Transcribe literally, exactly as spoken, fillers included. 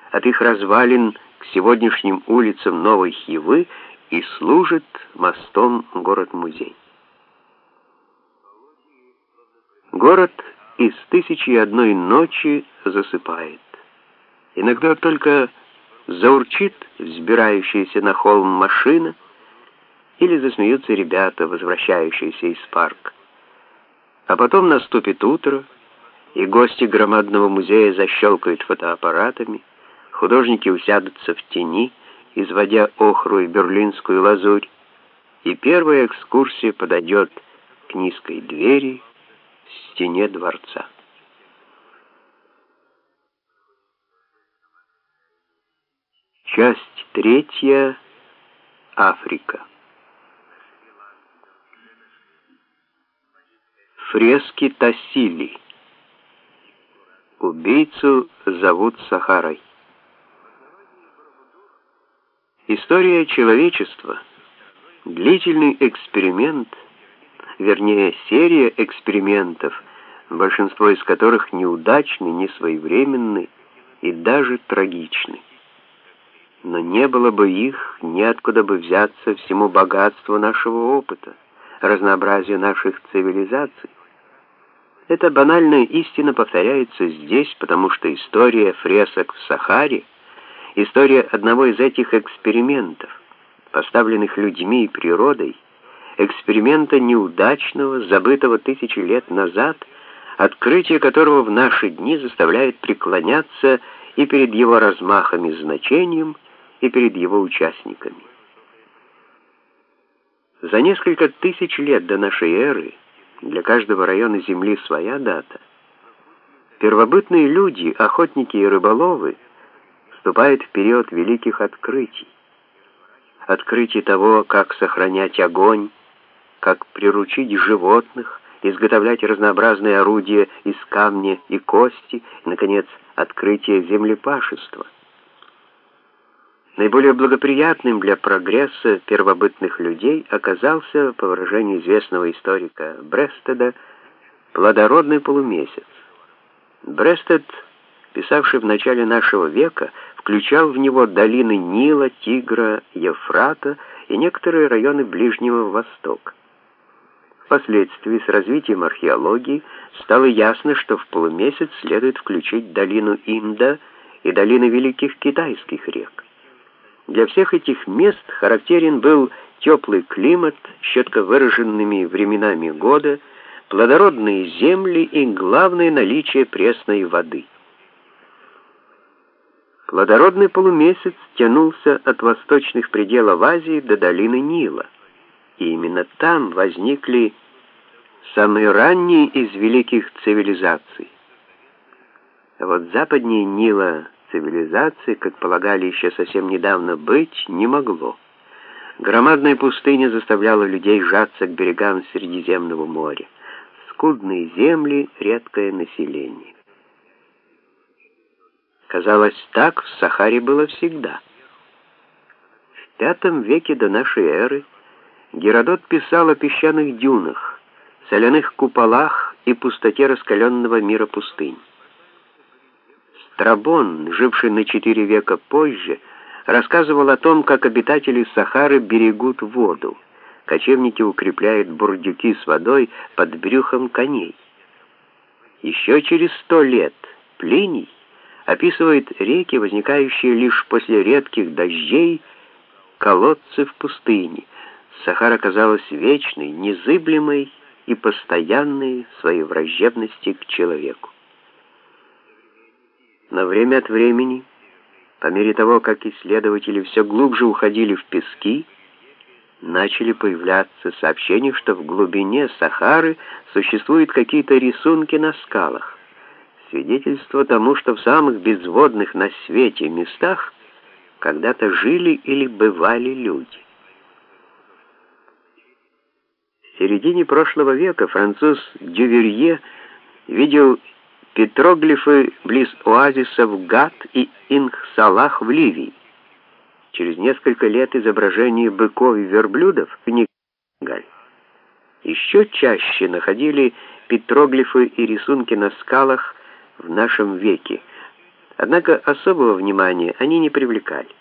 от их развалин к сегодняшним улицам Новой Хивы и служит мостом город-музей. Город из «Тысячи и одной ночи» засыпает. Иногда только заурчит взбирающаяся на холм машина или засмеются ребята, возвращающиеся из парка. А потом наступит утро, и гости громадного музея защелкают фотоаппаратами, художники усядутся в тени, изводя охру и берлинскую лазурь, и первая экскурсия подойдет к низкой двери в стене дворца. Часть третья. Африка. Фрески Тассили. Убийцу зовут Сахарой. История человечества — длительный эксперимент, вернее, серия экспериментов, большинство из которых неудачны, несвоевременны и даже трагичны. Но не было бы их, неоткуда бы взяться всему богатству нашего опыта, разнообразию наших цивилизаций. Эта банальная истина повторяется здесь, потому что история фресок в Сахаре, история одного из этих экспериментов, поставленных людьми и природой, эксперимента неудачного, забытого тысячи лет назад, открытие которого в наши дни заставляет преклоняться и перед его размахом и значением, и перед его участниками. За несколько тысяч лет до нашей эры, для каждого района Земли своя дата, первобытные люди, охотники и рыболовы, вступают в период великих открытий. Открытий того, как сохранять огонь, как приручить животных, изготовлять разнообразные орудия из камня и кости, и, наконец, открытие землепашества. Наиболее благоприятным для прогресса первобытных людей оказался, по выражению известного историка Брестеда, плодородный полумесяц. Брестед, писавший в начале нашего века, включал в него долины Нила, Тигра, Евфрата и некоторые районы Ближнего Востока. Впоследствии с развитием археологии стало ясно, что в полумесяц следует включить долину Инда и долины великих китайских рек. Для всех этих мест характерен был теплый климат с четко выраженными временами года, плодородные земли и главное наличие пресной воды. Плодородный полумесяц тянулся от восточных пределов Азии до долины Нила, и именно там возникли самые ранние из великих цивилизаций. А вот западнее Нила цивилизации, как полагали еще совсем недавно, быть не могло. Громадная пустыня заставляла людей сжаться к берегам Средиземного моря. Скудные земли, редкое население. Казалось, так в Сахаре было всегда. В пятом веке до нашей эры Геродот писал о песчаных дюнах, соляных куполах и пустоте раскаленного мира пустынь. Страбон, живший на четыре века позже, рассказывал о том, как обитатели Сахары берегут воду. Кочевники укрепляют бурдюки с водой под брюхом коней. Еще через сто лет Плиний описывает реки, возникающие лишь после редких дождей, колодцы в пустыне. Сахара казалась вечной, незыблемой и постоянной в своей враждебности к человеку. Но время от времени, по мере того, как исследователи все глубже уходили в пески, начали появляться сообщения, что в глубине Сахары существуют какие-то рисунки на скалах, свидетельство тому, что в самых безводных на свете местах когда-то жили или бывали люди. В середине прошлого века француз Дюверье видел петроглифы близ оазисов Гат и Инх-Салах в Ливии. Через несколько лет изображения быков и верблюдов в Нигаль. Еще чаще находили петроглифы и рисунки на скалах в нашем веке. Однако особого внимания они не привлекали.